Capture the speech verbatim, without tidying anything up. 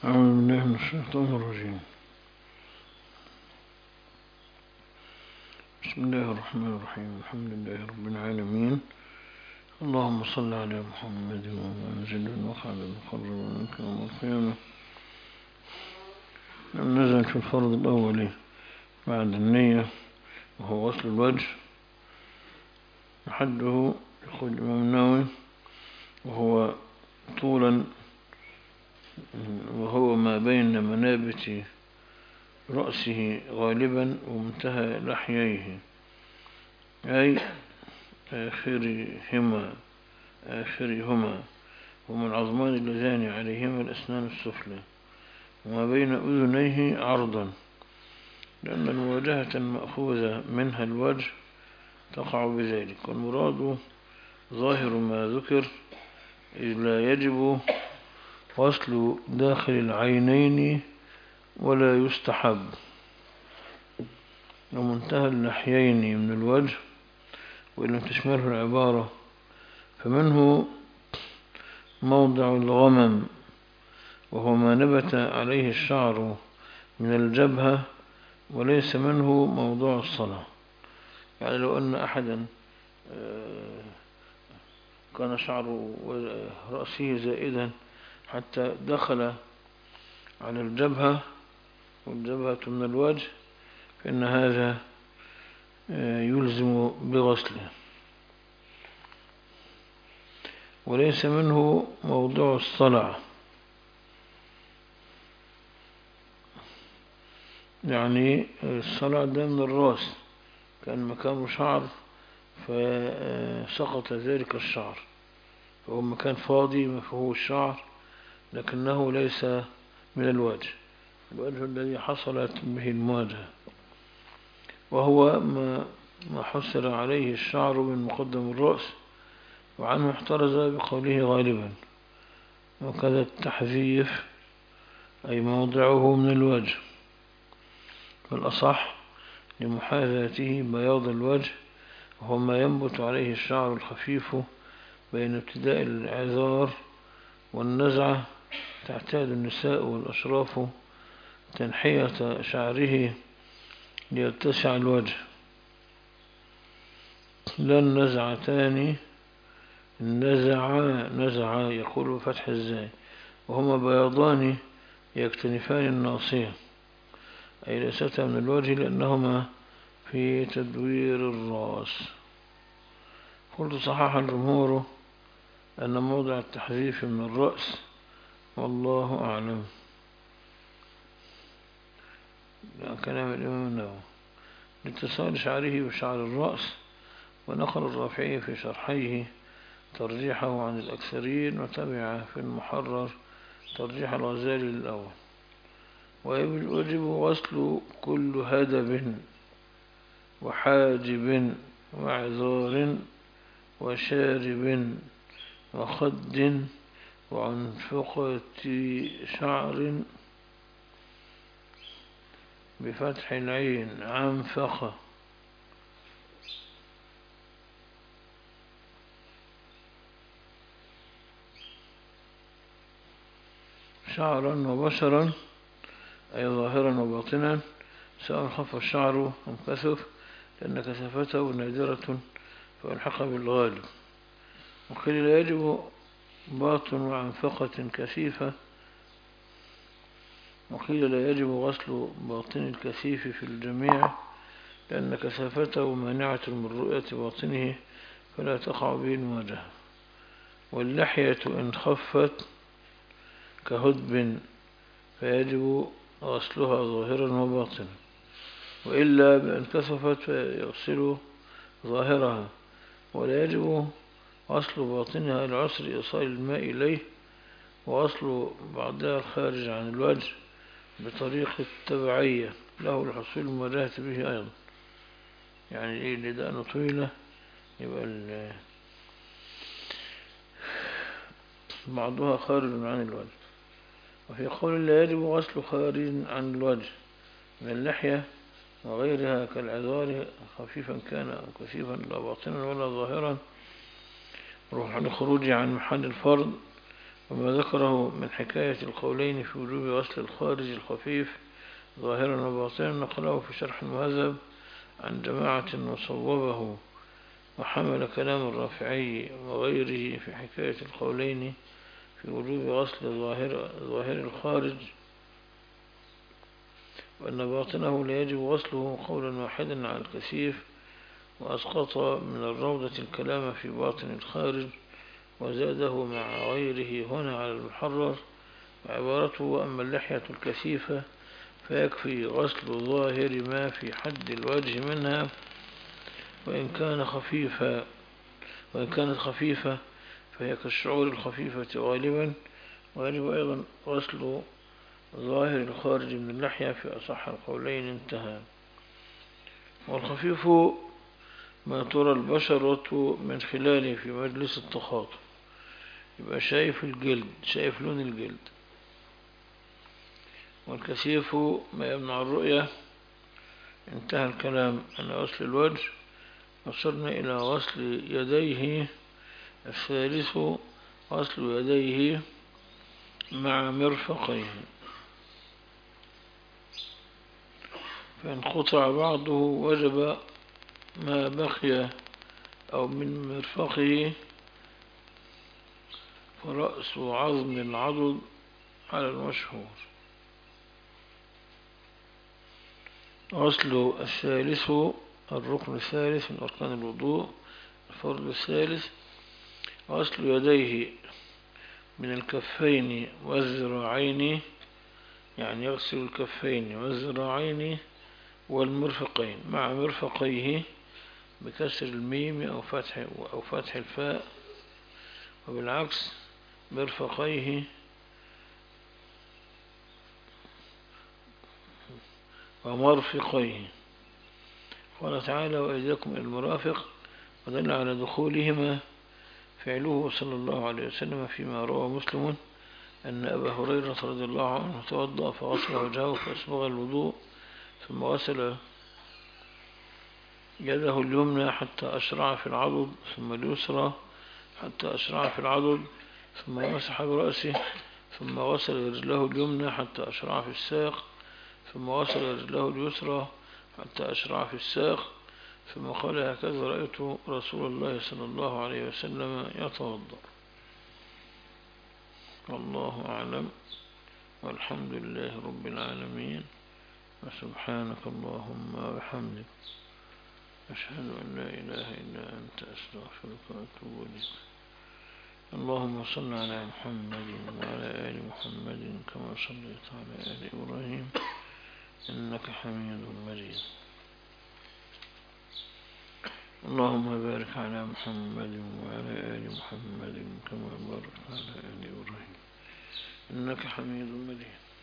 أعوذ بالله من الشيطان الرجيم. بسم الله الرحمن الرحيم. الحمد لله رب العالمين. اللهم صل على محمد وأنزل المقعد المقرب منك يوم القيامة. لم نزل في الفرض الأول بعد النية وهو غسل الوجه، حده يقول الإمام النووي وهو طولا وهو ما بين منابت رأسه غالبا ومنتهى لحييه، أي آخرهما آخرهما هما العظمان اللذان عليهما الأسنان السفلى، وما بين أذنيه عرضا، لأن المواجهة المأخوذة منها الوجه تقع بذلك. والمراد ظاهر ما ذكر، إذ لا يجب غسل داخل العينين ولا يستحب، ومنتهى اللحيين من الوجه وإن لم تشمله العبارة فمنه موضع الغمم وهو ما نبت عليه الشعر من الجبهة، وليس منه موضوع الصلاة. يعني لو أن أحدا كان شعر رأسه زائدا حتى دخل على الجبهة والجبهة من الوجه فإن هذا يلزم بغسله، وليس منه موضوع الصلع. يعني الصلع ده من الرأس، كان مكانه شعر فسقط ذلك الشعر، فهو مكان فاضي ما فيهوش شعر، لكنه ليس من الوجه، الوجه الذي حصلت به المواجهة، وهو ما ما حسر عليه الشعر من مقدم الرأس، وعنه احترز بقوله غالبا. وكذا التحذيف أي موضعه من الوجه، والأصح لمحاذاته بياض الوجه، وهو ما ينبت عليه الشعر الخفيف بين ابتداء العذار والنزعة. تعتاد النساء والأشراف تنحية شعره ليتسع الوجه، لا النزعتان، النزعا نزعا يقول فتح الزاي، وهما بياضان يكتنفان الناصية، أي ليستا من الوجه لأنهما في تدوير الرأس. قلت صحح الجمهور أن موضع التحذيف من الرأس، والله أعلم. كلام الإمام النووي لاتصال شعره بشعر الرأس، ونقل الرافعي في شرحيه ترجيحه عن الأكثرين، وتبع في المحرر ترجيح الغزالي للأول. ويجب غسل كل هدب وحاجب وعذار وشارب وخد وعنفقة شعر بفتح العين عنفقة، شعرا وبشرا أي ظاهرا وباطنا، سواء خف الشعر أم كثف، لأن كثافته نادرة فالحق بالغالب. وقيل لا يجب باطن وعنفقة كثيفة، وقيل لا يجب غسل باطن الكثيف في الجميع، لأن كثافته مانعة من رؤية باطنه فلا تقع به المواجهة. واللحية إن خفت كهدب فيجب غسلها ظاهرا وباطنا، وإلا بأن كثفت فيغسل ظاهرها، ولا يجب غسل باطنها لعسر إيصال الماء إليه، وغسل بعضها الخارج عن الوجه بطريقة التبعية له الحصول المواجهة به أيضا. يعني إيه لدأنه طويلة يبقى بعضها خارج عن الوجه. وفي قول لا يجب غسل خارج عن الوجه من اللحية وغيرها كالعذار خفيفا كان أو كثيفا لا باطنا ولا ظاهرا لخروج عن محل الفرض، وما ذكره من حكاية القولين في وجوب غسل الخارج الخفيف ظاهرا وباطنا نقله في شرح المهذب عن جماعة وصوبه، وحمل كلام الرافعي وغيره في حكاية القولين في وجوب غسل ظاهر, ظاهر الخارج وأن باطنه لا يجب غسله قولا واحدا على الكثيف، وأسقط من الروضة الكلام في باطن الخارج وزاده مع غيره هنا على المحرر، وعبارته أما اللحية الكثيفة فيكفي غسل ظاهر ما في حد الوجه منها، وإن كان خفيفا وإن كانت خفيفة فهي كالشعور الخفيفة غالبا، ويجب أيضا غسل ظاهر الخارج من اللحية في أصح القولين. انتهى. والخفيف ما ترى البشرة من خلاله في مجلس التخاطب، يبقى شايف الجلد، شايف لون الجلد. والكثيف ما يمنع الرؤية. انتهى الكلام عن غسل الوجه، وصلنا إلى غسل يديه. الثالث غسل يديه مع مرفقيه، فإن قطع بعضه وجب ما بقي أو من مرفقه، فرأس عظم العضد على المشهور. غسل الثالث الركن الثالث من أركان الوضوء، الفرض الثالث غسل يديه من الكفين والذراعين، يعني يغسل الكفين والذراعين والمرفقين مع مرفقيه بكسر الميم أو فتح, أو فتح الفاء، وبالعكس مرفقيه ومرفقيه. قال تعالى: وإيديكم إلى المرافق، ودل على دخولهما فعله صلى الله عليه وسلم فيما روى مسلم أن أبا هريرة رضي الله عنه توضأ فغسل وجهه فأسبغ الوضوء، ثم غسل يده اليمنى حتى أشرع في العضد، ثم اليسرى حتى أشرع في العضد، ثم مسح برأسه، ثم غسل رجله اليمنى حتى أشرع في الساق، ثم غسل رجله اليسرى حتى أشرع في الساق، ثم قال: هكذا رأيت رسول الله صلى الله عليه وسلم يتوضأ. والله أعلم، والحمد لله رب العالمين، وسبحانك اللهم وبحمدك، أشهد أن لا إله إلا أنت، أستغفرك وأتوب إليك. اللهم صل على محمد وعلى آل محمد كما صليت على آل إبراهيم إنك حميد مجيد. اللهم بارك على محمد وعلى آل محمد كما باركت على آل إبراهيم إنك حميد مجيد.